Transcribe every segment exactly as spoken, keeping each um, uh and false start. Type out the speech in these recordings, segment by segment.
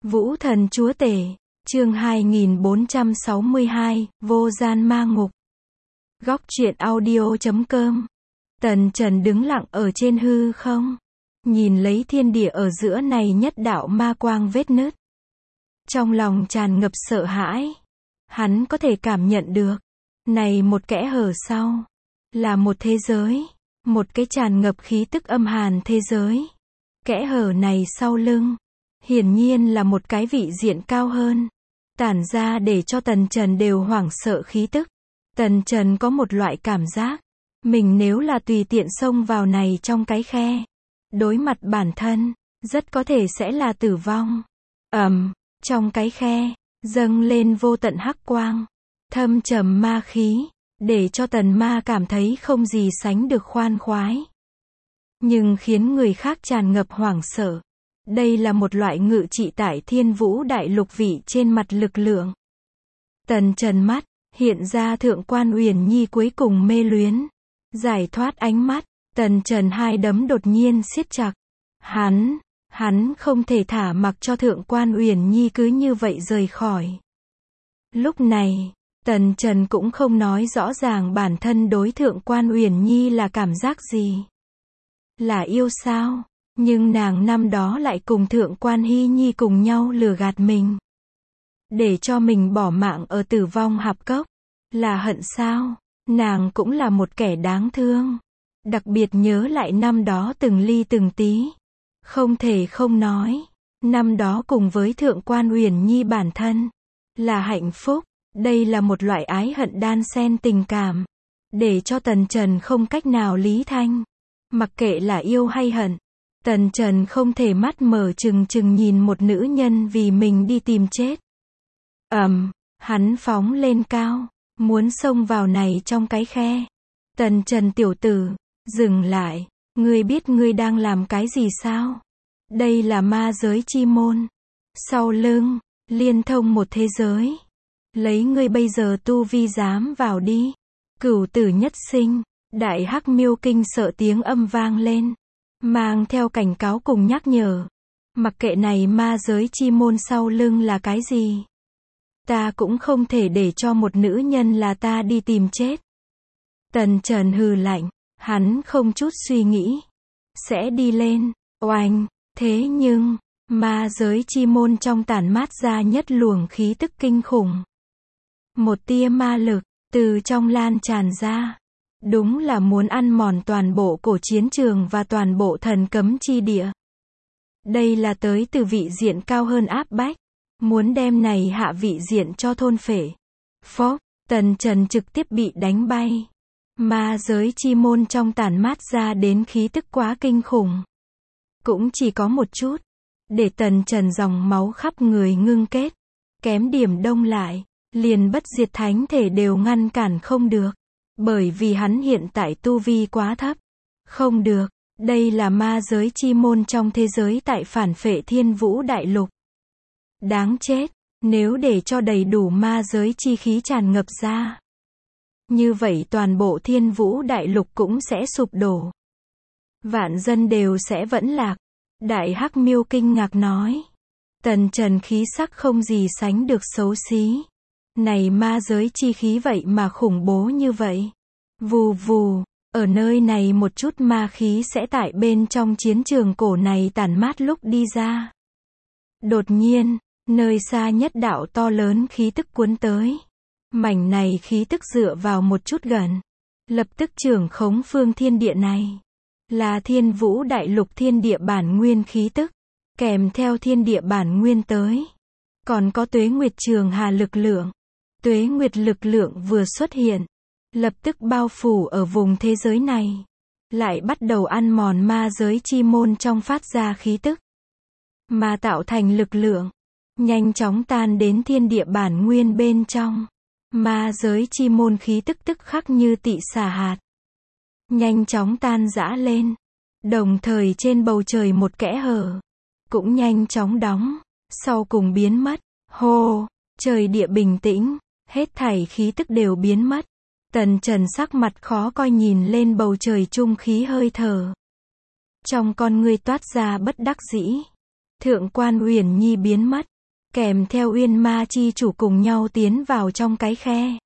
Vũ thần chúa tể, chương hai nghìn bốn trăm sáu mươi hai, vô gian ma ngục. Góc truyện audio chấm com. Tần Trần đứng lặng ở trên hư không, nhìn lấy thiên địa ở giữa này nhất đạo ma quang vết nứt. Trong lòng tràn ngập sợ hãi, hắn có thể cảm nhận được, này một kẽ hở sau, là một thế giới, một cái tràn ngập khí tức âm hàn thế giới. Kẽ hở này sau lưng, hiển nhiên là một cái vị diện cao hơn, tản ra để cho Tần Trần đều hoảng sợ khí tức. Tần Trần có một loại cảm giác, mình nếu là tùy tiện xông vào này trong cái khe, đối mặt bản thân, rất có thể sẽ là tử vong. Ầm, trong cái khe, dâng lên vô tận hắc quang, thâm trầm ma khí, để cho Tần Ma cảm thấy không gì sánh được khoan khoái. Nhưng khiến người khác tràn ngập hoảng sợ. Đây là một loại ngự trị tại Thiên Vũ Đại Lục vị trên mặt lực lượng. Tần Trần mắt, hiện ra Thượng Quan Uyển Nhi cuối cùng mê luyến. Giải thoát ánh mắt, Tần Trần hai đấm đột nhiên siết chặt. Hắn, hắn không thể thả mặc cho Thượng Quan Uyển Nhi cứ như vậy rời khỏi. Lúc này, Tần Trần cũng không nói rõ ràng bản thân đối Thượng Quan Uyển Nhi là cảm giác gì. Là yêu sao? Nhưng nàng năm đó lại cùng Thượng Quan Hy Nhi cùng nhau lừa gạt mình, để cho mình bỏ mạng ở Tử Vong Hạp Cốc. Là hận sao? Nàng cũng là một kẻ đáng thương. Đặc biệt nhớ lại năm đó từng ly từng tí. Không thể không nói, năm đó cùng với Thượng Quan Uyển Nhi bản thân là hạnh phúc. Đây là một loại ái hận đan xen tình cảm, để cho Tần Trần không cách nào lý thanh. Mặc kệ là yêu hay hận, Tần Trần không thể mắt mở trừng trừng nhìn một nữ nhân vì mình đi tìm chết. Ầm, hắn phóng lên cao, muốn xông vào này trong cái khe. Tần Trần tiểu tử, dừng lại, ngươi biết ngươi đang làm cái gì sao? Đây là ma giới chi môn. Sau lưng, liên thông một thế giới. Lấy ngươi bây giờ tu vi dám vào đi. Cửu tử nhất sinh, đại hắc miêu kinh sợ tiếng âm vang lên. Mang theo cảnh cáo cùng nhắc nhở. Mặc kệ này ma giới chi môn sau lưng là cái gì, ta cũng không thể để cho một nữ nhân là ta đi tìm chết. Tần Trần hừ lạnh, hắn không chút suy nghĩ, sẽ đi lên, oanh, thế nhưng, ma giới chi môn trong tản mát ra nhất luồng khí tức kinh khủng. Một tia ma lực, từ trong lan tràn ra. Đúng là muốn ăn mòn toàn bộ cổ chiến trường và toàn bộ thần cấm chi địa. Đây là tới từ vị diện cao hơn áp bách. Muốn đem này hạ vị diện cho thôn phệ. Phốc, Tần Trần trực tiếp bị đánh bay. Ma giới chi môn trong tản mát ra đến khí tức quá kinh khủng. Cũng chỉ có một chút, để Tần Trần dòng máu khắp người ngưng kết. Kém điểm đông lại, liền bất diệt thánh thể đều ngăn cản không được. Bởi vì hắn hiện tại tu vi quá thấp. Không được, đây là ma giới chi môn trong thế giới tại phản phệ Thiên Vũ Đại Lục. Đáng chết, nếu để cho đầy đủ ma giới chi khí tràn ngập ra, như vậy toàn bộ Thiên Vũ Đại Lục cũng sẽ sụp đổ. Vạn dân đều sẽ vẫn lạc. Đại hắc miêu kinh ngạc nói. Tần Trần khí sắc không gì sánh được xấu xí. Này ma giới chi khí vậy mà khủng bố như vậy. Vù vù, ở nơi này một chút ma khí sẽ tại bên trong chiến trường cổ này tản mát lúc đi ra. Đột nhiên, nơi xa nhất đạo to lớn khí tức cuốn tới. Mảnh này khí tức dựa vào một chút gần, lập tức trưởng khống phương thiên địa này. Là Thiên Vũ Đại Lục thiên địa bản nguyên khí tức, kèm theo thiên địa bản nguyên tới. Còn có Tuế Nguyệt Trường Hà lực lượng. Tuế Nguyệt lực lượng vừa xuất hiện, lập tức bao phủ ở vùng thế giới này. Lại bắt đầu ăn mòn ma giới chi môn trong phát ra khí tức. Mà tạo thành lực lượng, nhanh chóng tan đến thiên địa bản nguyên bên trong. Ma giới chi môn khí tức tức khắc như tị xà hạt. Nhanh chóng tan rã lên. Đồng thời trên bầu trời một kẽ hở, cũng nhanh chóng đóng, sau cùng biến mất. Hô, trời địa bình tĩnh. Hết thảy khí tức đều biến mất. Tần Trần sắc mặt khó coi nhìn lên bầu trời trung khí hơi thở. Trong con ngươi toát ra bất đắc dĩ. Thượng Quan Uyển Nhi biến mất. kèm theo Uyên Ma chi chủ cùng nhau tiến vào trong cái khe.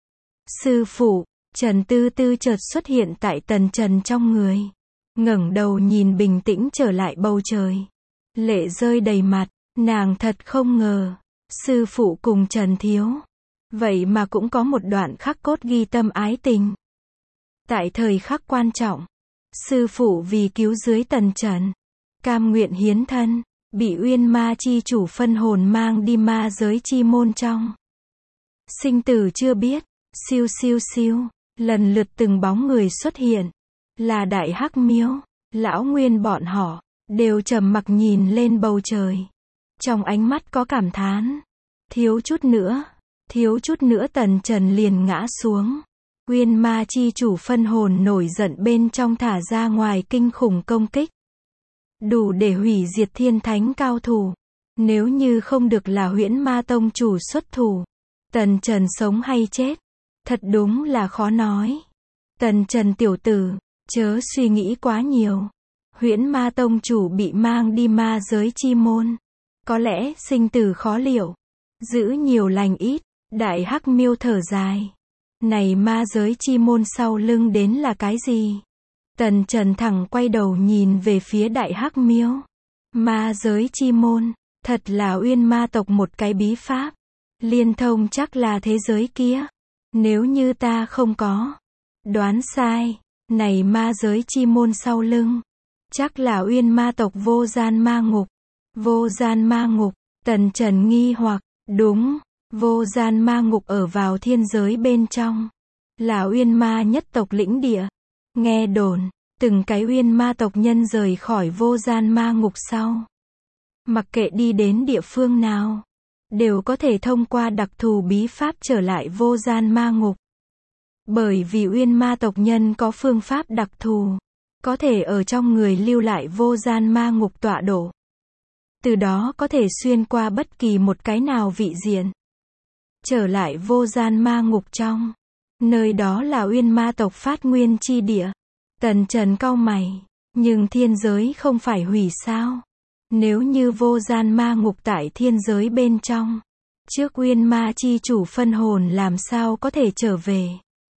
Sư phụ, Trần Tư Tư chợt xuất hiện tại Tần Trần trong người. Ngẩng đầu nhìn bình tĩnh trở lại bầu trời. Lệ rơi đầy mặt, nàng thật không ngờ. Sư phụ cùng Trần Thiếu. Vậy mà cũng có một đoạn khắc cốt ghi tâm ái tình. Tại thời khắc quan trọng, sư phụ vì cứu dưới Tần Trần, cam nguyện hiến thân, bị Uyên Ma chi chủ phân hồn mang đi ma giới chi môn trong. Sinh tử chưa biết, siêu siêu siêu, lần lượt từng bóng người xuất hiện, là Đại Hắc Miêu, Lão Nguyên bọn họ, đều trầm mặc nhìn lên bầu trời. Trong ánh mắt có cảm thán, thiếu chút nữa, thiếu chút nữa Tần Trần liền ngã xuống. Uyên Ma chi chủ phân hồn nổi giận bên trong thả ra ngoài kinh khủng công kích. Đủ để hủy diệt thiên thánh cao thủ. Nếu như không được là Huyễn Ma tông chủ xuất thủ, Tần Trần sống hay chết, thật đúng là khó nói. Tần Trần tiểu tử, chớ suy nghĩ quá nhiều. Huyễn Ma tông chủ bị mang đi ma giới chi môn, có lẽ sinh tử khó liệu. Giữ nhiều lành ít, Đại Hắc Miêu thở dài. Này ma giới chi môn sau lưng đến là cái gì? Tần Trần thẳng quay đầu nhìn về phía Đại Hắc Miêu. Ma giới chi môn, thật là Uyên Ma tộc một cái bí pháp. Liên thông chắc là thế giới kia. Nếu như ta không có đoán sai, này ma giới chi môn sau lưng, chắc là Uyên Ma tộc Vô Gian Ma Ngục. Vô Gian Ma Ngục, Tần Trần nghi hoặc, đúng, Vô Gian Ma Ngục ở vào thiên giới bên trong, là Uyên Ma nhất tộc lĩnh địa. Nghe đồn, từng cái Uyên Ma tộc nhân rời khỏi Vô Gian Ma Ngục sau, mặc kệ đi đến địa phương nào, đều có thể thông qua đặc thù bí pháp trở lại Vô Gian Ma Ngục. Bởi vì Uyên Ma tộc nhân có phương pháp đặc thù, có thể ở trong người lưu lại Vô Gian Ma Ngục tọa độ. Từ đó có thể xuyên qua bất kỳ một cái nào vị diện, trở lại Vô Gian Ma Ngục trong. Nơi đó là Uyên Ma tộc phát nguyên chi địa. Tần Trần cau mày, nhưng thiên giới không phải hủy sao? Nếu như Vô Gian Ma Ngục tại thiên giới bên trong, trước Uyên Ma chi chủ phân hồn làm sao có thể trở về?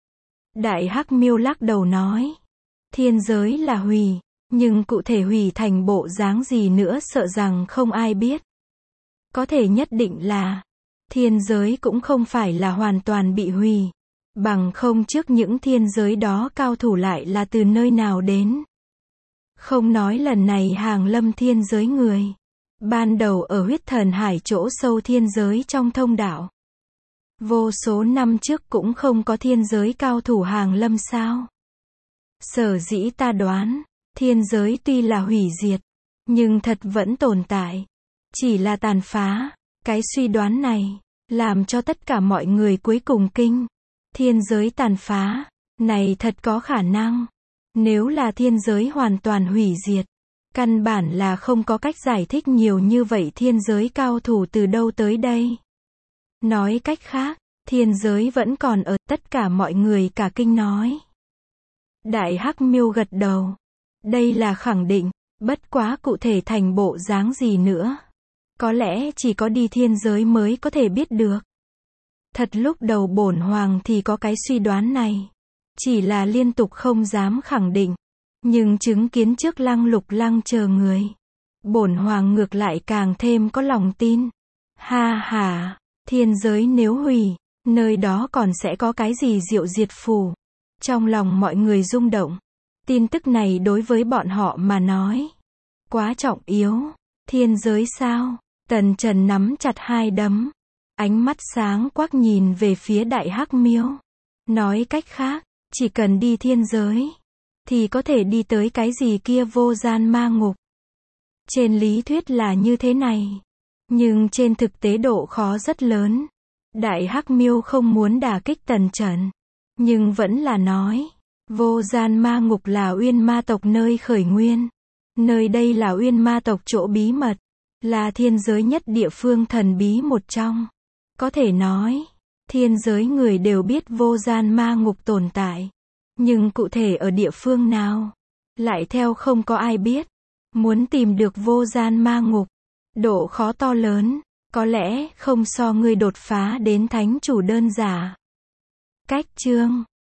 Đại Hắc Miêu lắc đầu nói, thiên giới là hủy, nhưng cụ thể hủy thành bộ dáng gì nữa sợ rằng không ai biết. Có thể nhất định là, thiên giới cũng không phải là hoàn toàn bị hủy. Bằng không trước những thiên giới đó cao thủ lại là từ nơi nào đến. Không nói lần này hàng lâm thiên giới người. Ban đầu ở huyết thần hải chỗ sâu thiên giới trong thông đạo. Vô số năm trước cũng không có thiên giới cao thủ hàng lâm sao. Sở dĩ ta đoán, thiên giới tuy là hủy diệt, nhưng thật vẫn tồn tại. Chỉ là tàn phá. Cái suy đoán này, làm cho tất cả mọi người cuối cùng kinh. Thiên giới tàn phá, này thật có khả năng. Nếu là thiên giới hoàn toàn hủy diệt, căn bản là không có cách giải thích nhiều như vậy thiên giới cao thủ từ đâu tới đây. Nói cách khác, thiên giới vẫn còn ở, tất cả mọi người cả kinh nói. Đại Hắc Miêu gật đầu. Đây là khẳng định, bất quá cụ thể thành bộ dáng gì nữa. Có lẽ chỉ có đi thiên giới mới có thể biết được. Thật lúc đầu bổn hoàng thì có cái suy đoán này. Chỉ là liên tục không dám khẳng định. Nhưng chứng kiến trước Lăng Lục Lăng chờ người. Bổn hoàng ngược lại càng thêm có lòng tin. Ha ha, thiên giới nếu hủy, nơi đó còn sẽ có cái gì diệu diệt phù. Trong lòng mọi người rung động. Tin tức này đối với bọn họ mà nói quá trọng yếu. Thiên giới sao? Tần Trần nắm chặt hai đấm. Ánh mắt sáng quắc nhìn về phía Đại Hắc Miêu. Nói cách khác, chỉ cần đi thiên giới, thì có thể đi tới cái gì kia Vô Gian Ma Ngục. Trên lý thuyết là như thế này. Nhưng trên thực tế độ khó rất lớn. Đại Hắc Miêu không muốn đả kích Tần Trần. Nhưng vẫn là nói. Vô Gian Ma Ngục là Uyên Ma tộc nơi khởi nguyên. Nơi đây là Uyên Ma tộc chỗ bí mật. Là thiên giới nhất địa phương thần bí một trong. Có thể nói, thiên giới người đều biết Vô Gian Ma Ngục tồn tại. Nhưng cụ thể ở địa phương nào, lại theo không có ai biết. Muốn tìm được Vô Gian Ma Ngục, độ khó to lớn. Có lẽ không so ngươi đột phá đến thánh chủ đơn giản. Cách chương